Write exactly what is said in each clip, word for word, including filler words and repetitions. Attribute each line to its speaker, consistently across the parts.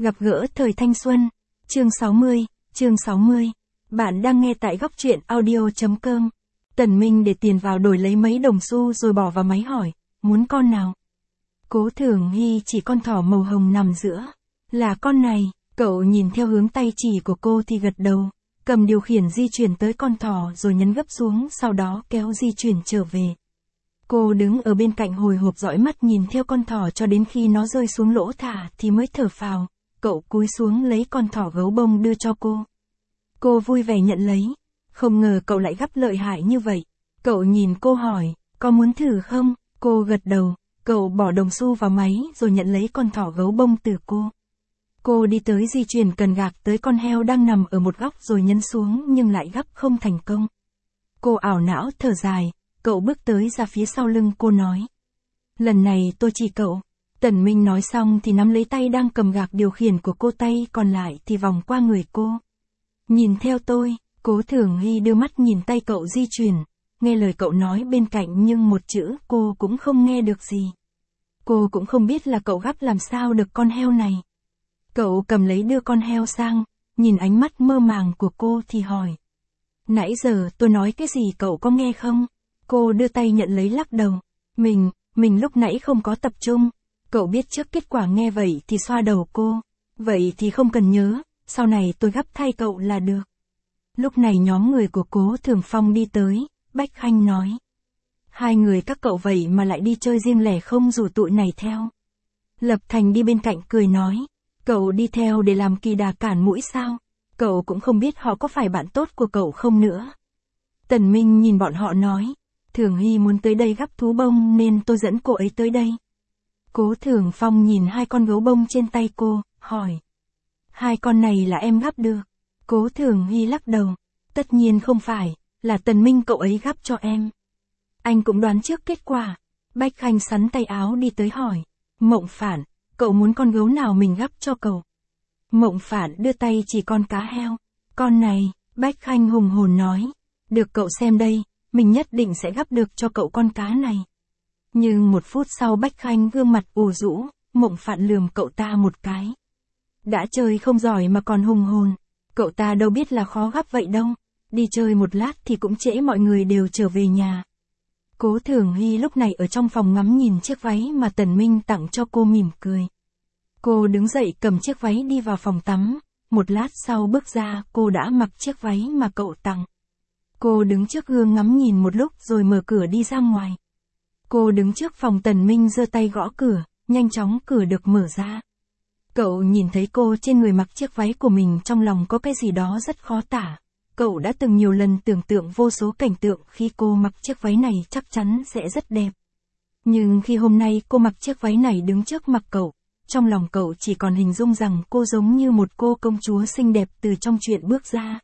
Speaker 1: Gặp gỡ thời thanh xuân. Chương sáu mươi, chương sáu mươi. Bạn đang nghe tại góc truyện audio.com. Tần Minh để tiền vào đổi lấy mấy đồng xu rồi bỏ vào máy hỏi, muốn con nào? Cố Thường Hy chỉ con thỏ màu hồng nằm giữa. Là con này, cậu nhìn theo hướng tay chỉ của cô thì gật đầu, cầm điều khiển di chuyển tới con thỏ rồi nhấn gấp xuống, sau đó kéo di chuyển trở về. Cô đứng ở bên cạnh hồi hộp dõi mắt nhìn theo con thỏ cho đến khi nó rơi xuống lỗ thả thì mới thở phào. Cậu cúi xuống lấy con thỏ gấu bông đưa cho cô. Cô vui vẻ nhận lấy. Không ngờ cậu lại gắp lợi hại như vậy. Cậu nhìn cô hỏi, có muốn thử không? Cô gật đầu. Cậu bỏ đồng xu vào máy rồi nhận lấy con thỏ gấu bông từ cô. Cô đi tới di chuyển cần gạc tới con heo đang nằm ở một góc rồi nhấn xuống nhưng lại gắp không thành công. Cô ảo não thở dài. Cậu bước tới ra phía sau lưng cô nói. Lần này tôi chỉ cậu. Tần Minh nói xong thì nắm lấy tay đang cầm gạc điều khiển của cô, tay còn lại thì vòng qua người cô. Nhìn theo tôi. Cố Thường Hy đưa mắt nhìn tay cậu di chuyển. Nghe lời cậu nói bên cạnh nhưng một chữ cô cũng không nghe được gì. Cô cũng không biết là cậu gắp làm sao được con heo này. Cậu cầm lấy đưa con heo sang, nhìn ánh mắt mơ màng của cô thì hỏi. Nãy giờ tôi nói cái gì cậu có nghe không? Cô đưa tay nhận lấy lắc đầu. Mình, mình lúc nãy không có tập trung. Cậu biết trước kết quả, nghe vậy thì xoa đầu cô. Vậy thì không cần nhớ, sau này tôi gắp thay cậu là được. Lúc này nhóm người của Cố Thường Phong đi tới, Bách Khanh nói. Hai người các cậu vậy mà lại đi chơi riêng lẻ không rủ tụi này theo. Lập Thành đi bên cạnh cười nói. Cậu đi theo để làm kỳ đà cản mũi sao? Cậu cũng không biết họ có phải bạn tốt của cậu không nữa. Tần Minh nhìn bọn họ nói. Thường Hy muốn tới đây gắp thú bông nên tôi dẫn cô ấy tới đây. Cố Thường Phong nhìn hai con gấu bông trên tay cô, hỏi. Hai con này là em gắp được. Cố Thường Hy lắc đầu. Tất nhiên không phải, là Tần Minh cậu ấy gắp cho em. Anh cũng đoán trước kết quả. Bách Khanh sắn tay áo đi tới hỏi. Mộng Phản, cậu muốn con gấu nào mình gắp cho cậu? Mộng Phản đưa tay chỉ con cá heo. Con này, Bách Khanh hùng hồn nói. Được cậu xem đây, mình nhất định sẽ gắp được cho cậu con cá này. Nhưng một phút sau Bách Khanh gương mặt ủ rũ, Mộng Phản lườm cậu ta một cái. Đã chơi không giỏi mà còn hùng hồn. Cậu ta đâu biết là khó gắp vậy đâu. Đi chơi một lát thì cũng trễ, mọi người đều trở về nhà. Cố Thường Hy lúc này ở trong phòng ngắm nhìn chiếc váy mà Tần Minh tặng cho cô mỉm cười. Cô đứng dậy cầm chiếc váy đi vào phòng tắm. Một lát sau bước ra cô đã mặc chiếc váy mà cậu tặng. Cô đứng trước gương ngắm nhìn một lúc rồi mở cửa đi ra ngoài. Cô đứng trước phòng Tần Minh giơ tay gõ cửa, nhanh chóng cửa được mở ra. Cậu nhìn thấy cô trên người mặc chiếc váy của mình, trong lòng có cái gì đó rất khó tả. Cậu đã từng nhiều lần tưởng tượng vô số cảnh tượng khi cô mặc chiếc váy này chắc chắn sẽ rất đẹp. Nhưng khi hôm nay cô mặc chiếc váy này đứng trước mặt cậu, trong lòng cậu chỉ còn hình dung rằng cô giống như một cô công chúa xinh đẹp từ trong truyện bước ra.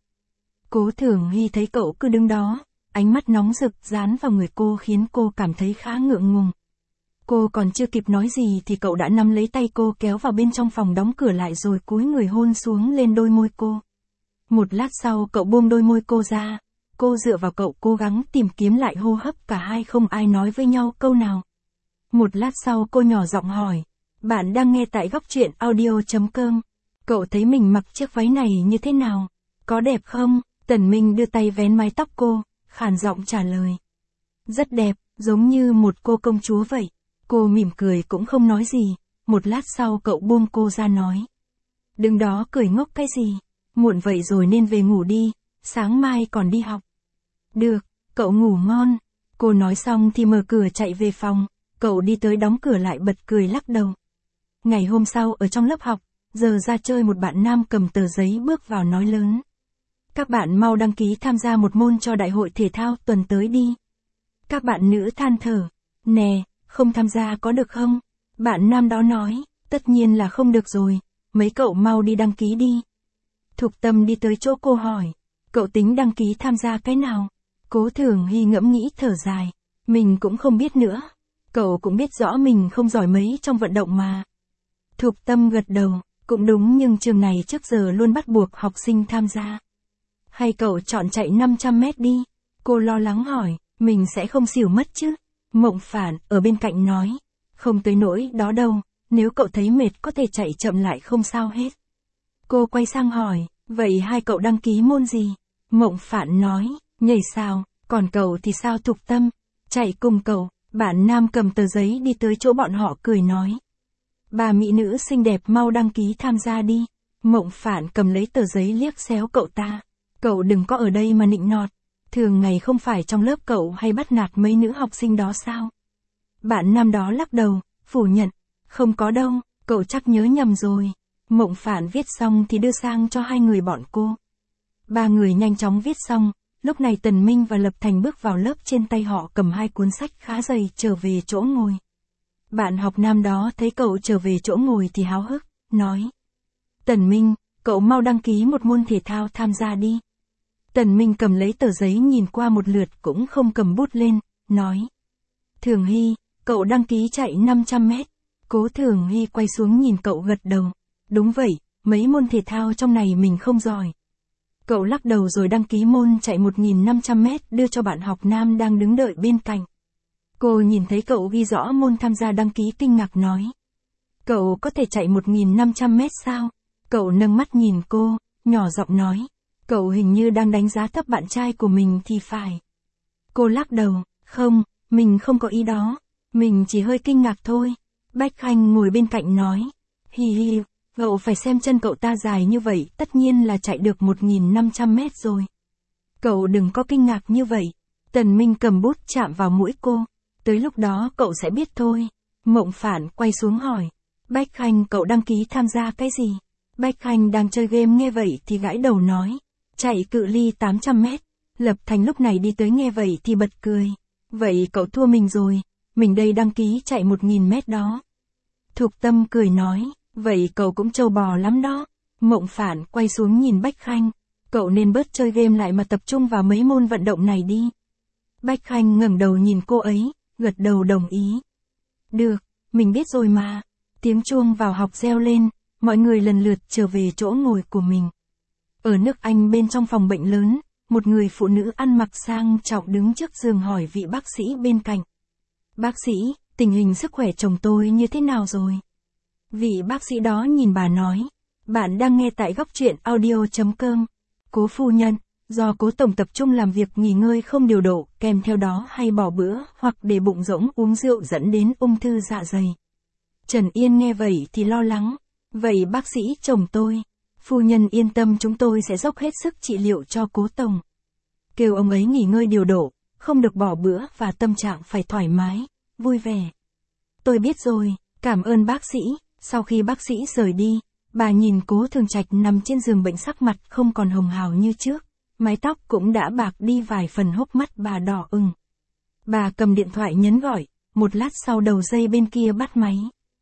Speaker 1: Cố Thường Hy thấy cậu cứ đứng đó, ánh mắt nóng rực dán vào người cô khiến cô cảm thấy khá ngượng ngùng. Cô còn chưa kịp nói gì thì cậu đã nắm lấy tay cô kéo vào bên trong phòng, đóng cửa lại rồi cúi người hôn xuống lên đôi môi cô. Một lát sau cậu buông đôi môi cô ra, cô dựa vào cậu cố gắng tìm kiếm lại hô hấp, cả hai không ai nói với nhau câu nào. Một lát sau cô nhỏ giọng hỏi, bạn đang nghe tại góc truyện audio.com, cậu thấy mình mặc chiếc váy này như thế nào? Có đẹp không? Tần Minh đưa tay vén mái tóc cô, khàn giọng trả lời. Rất đẹp, giống như một cô công chúa vậy. Cô mỉm cười cũng không nói gì. Một lát sau cậu buông cô ra nói. Đứng đó cười ngốc cái gì? Muộn vậy rồi nên về ngủ đi, sáng mai còn đi học. Được, cậu ngủ ngon. Cô nói xong thì mở cửa chạy về phòng. Cậu đi tới đóng cửa lại bật cười lắc đầu. Ngày hôm sau ở trong lớp học, giờ ra chơi một bạn nam cầm tờ giấy bước vào nói lớn. Các bạn mau đăng ký tham gia một môn cho đại hội thể thao tuần tới đi. Các bạn nữ than thở. Nè, không tham gia có được không? Bạn nam đó nói, tất nhiên là không được rồi, mấy cậu mau đi đăng ký đi. Thục Tâm đi tới chỗ cô hỏi, cậu tính đăng ký tham gia cái nào? Cố Thường Hy ngẫm nghĩ thở dài, mình cũng không biết nữa. Cậu cũng biết rõ mình không giỏi mấy trong vận động mà. Thục Tâm gật đầu, cũng đúng, nhưng trường này trước giờ luôn bắt buộc học sinh tham gia. Hay cậu chọn chạy năm trăm mét đi? Cô lo lắng hỏi, mình sẽ không xỉu mất chứ? Mộng Phản ở bên cạnh nói, không tới nỗi đó đâu, nếu cậu thấy mệt có thể chạy chậm lại không sao hết. Cô quay sang hỏi, vậy hai cậu đăng ký môn gì? Mộng Phạn nói, nhảy sao, còn cậu thì sao? Thục Tâm, chạy cùng cậu. Bạn nam cầm tờ giấy đi tới chỗ bọn họ cười nói. Bà mỹ nữ xinh đẹp mau đăng ký tham gia đi. Mộng Phạn cầm lấy tờ giấy liếc xéo cậu ta. Cậu đừng có ở đây mà nịnh nọt. Thường ngày không phải trong lớp cậu hay bắt nạt mấy nữ học sinh đó sao? Bạn nam đó lắc đầu, phủ nhận. Không có đâu, cậu chắc nhớ nhầm rồi. Mộng Phạn viết xong thì đưa sang cho hai người bọn cô. Ba người nhanh chóng viết xong. Lúc này Tần Minh và Lập Thành bước vào lớp, trên tay họ cầm hai cuốn sách khá dày trở về chỗ ngồi. Bạn học nam đó thấy cậu trở về chỗ ngồi thì háo hức, nói. Tần Minh, cậu mau đăng ký một môn thể thao tham gia đi. Tần Minh cầm lấy tờ giấy nhìn qua một lượt cũng không cầm bút lên, nói. Thường Hy, cậu đăng ký chạy năm trăm mét. Cố Thường Hy quay xuống nhìn cậu gật đầu. Đúng vậy, mấy môn thể thao trong này mình không giỏi. Cậu lắc đầu rồi đăng ký môn chạy một nghìn năm trăm mét đưa cho bạn học nam đang đứng đợi bên cạnh. Cô nhìn thấy cậu ghi rõ môn tham gia đăng ký kinh ngạc nói. Cậu có thể chạy một nghìn năm trăm mét sao? Cậu nâng mắt nhìn cô, nhỏ giọng nói. Cậu hình như đang đánh giá thấp bạn trai của mình thì phải. Cô lắc đầu, không, mình không có ý đó. Mình chỉ hơi kinh ngạc thôi. Bách Khanh ngồi bên cạnh nói. Hi hi. Cậu phải xem chân cậu ta dài như vậy, tất nhiên là chạy được một nghìn năm trăm mét rồi. Cậu đừng có kinh ngạc như vậy. Tần Minh cầm bút chạm vào mũi cô. Tới lúc đó cậu sẽ biết thôi. Mộng Phạn quay xuống hỏi. Bách Khanh, cậu đăng ký tham gia cái gì? Bách Khanh đang chơi game nghe vậy thì gãi đầu nói. Chạy cự ly tám trăm mét. Lập Thành lúc này đi tới nghe vậy thì bật cười. Vậy cậu thua mình rồi. Mình đây đăng ký chạy một nghìn mét đó. Thục Tâm cười nói. Vậy cậu cũng trâu bò lắm đó. Mộng Phạn quay xuống nhìn Bách Khanh. Cậu nên bớt chơi game lại mà tập trung vào mấy môn vận động này đi. Bách Khanh ngẩng đầu nhìn cô ấy, gật đầu đồng ý. Được, mình biết rồi mà. Tiếng chuông vào học reo lên, mọi người lần lượt trở về chỗ ngồi của mình. Ở nước Anh bên trong phòng bệnh lớn, một người phụ nữ ăn mặc sang trọng đứng trước giường hỏi vị bác sĩ bên cạnh. Bác sĩ, tình hình sức khỏe chồng tôi như thế nào rồi? Vị bác sĩ đó nhìn bà nói, bạn đang nghe tại góc truyện audio chấm com. Cố phu nhân, do Cố tổng tập trung làm việc nghỉ ngơi không điều độ, kèm theo đó hay bỏ bữa hoặc để bụng rỗng uống rượu dẫn đến ung thư dạ dày. Trần Yên nghe vậy thì lo lắng, vậy bác sĩ chồng tôi, phu nhân yên tâm, chúng tôi sẽ dốc hết sức trị liệu cho Cố tổng. Kêu ông ấy nghỉ ngơi điều độ, không được bỏ bữa và tâm trạng phải thoải mái, vui vẻ. Tôi biết rồi, cảm ơn bác sĩ. Sau khi bác sĩ rời đi, bà nhìn Cố Thường Trạch nằm trên giường bệnh, sắc mặt không còn hồng hào như trước, mái tóc cũng đã bạc đi vài phần, hốc mắt bà đỏ ửng. Bà cầm điện thoại nhấn gọi, một lát sau đầu dây bên kia bắt máy.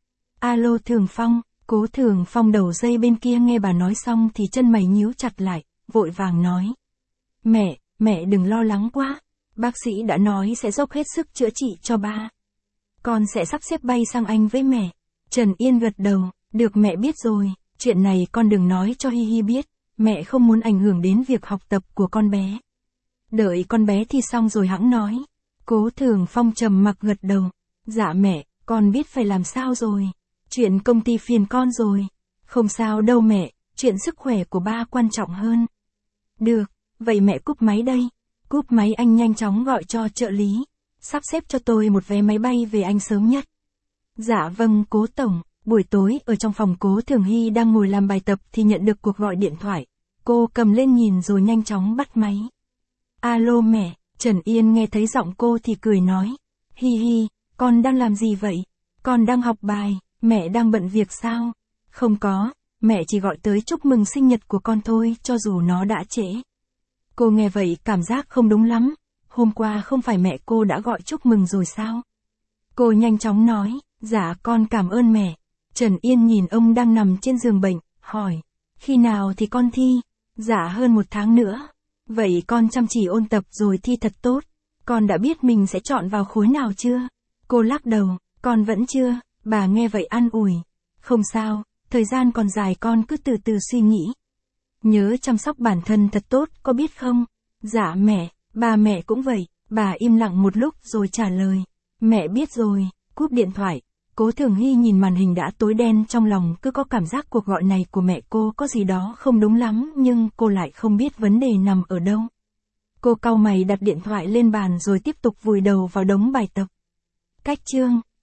Speaker 1: Alo Thường Phong. Cố Thường Phong đầu dây bên kia nghe bà nói xong thì chân mày nhíu chặt lại, vội vàng nói. Mẹ, mẹ đừng lo lắng quá, bác sĩ đã nói sẽ dốc hết sức chữa trị cho ba. Con sẽ sắp xếp bay sang Anh với mẹ. Trần Yên gật đầu, được mẹ biết rồi, chuyện này con đừng nói cho Hi Hi biết, mẹ không muốn ảnh hưởng đến việc học tập của con bé. Đợi con bé thi xong rồi hẵng nói. Cố Thường Phong trầm mặc gật đầu. Dạ mẹ, con biết phải làm sao rồi. Chuyện công ty phiền con rồi. Không sao đâu mẹ, chuyện sức khỏe của ba quan trọng hơn. Được, vậy mẹ cúp máy đây. Cúp máy anh nhanh chóng gọi cho trợ lý. Sắp xếp cho tôi một vé máy bay về Anh sớm nhất. Dạ vâng Cố tổng. Buổi tối ở trong phòng Cố Thường Hy đang ngồi làm bài tập thì nhận được cuộc gọi điện thoại. Cô cầm lên nhìn rồi nhanh chóng bắt máy. Alo mẹ, Trần Yên nghe thấy giọng cô thì cười nói. Hi hi, con đang làm gì vậy? Con đang học bài, mẹ đang bận việc sao? Không có, mẹ chỉ gọi tới chúc mừng sinh nhật của con thôi, cho dù nó đã trễ. Cô nghe vậy cảm giác không đúng lắm. Hôm qua không phải mẹ cô đã gọi chúc mừng rồi sao? Cô nhanh chóng nói, dạ con cảm ơn mẹ. Trần Yên nhìn ông đang nằm trên giường bệnh, hỏi, khi nào thì con thi? Dạ hơn một tháng nữa. Vậy con chăm chỉ ôn tập rồi thi thật tốt. Con đã biết mình sẽ chọn vào khối nào chưa? Cô lắc đầu, con vẫn chưa. Bà nghe vậy an ủi. Không sao, thời gian còn dài, con cứ từ từ suy nghĩ. Nhớ chăm sóc bản thân thật tốt, có biết không? Dạ mẹ, bà mẹ cũng vậy. Bà im lặng một lúc rồi trả lời. Mẹ biết rồi. Cúp điện thoại. Cố Thường Hy nhìn màn hình đã tối đen, trong lòng cứ có cảm giác cuộc gọi này của mẹ cô có gì đó không đúng lắm, nhưng cô lại không biết vấn đề nằm ở đâu. Cô cau mày đặt điện thoại lên bàn rồi tiếp tục vùi đầu vào đống bài tập. Cách chương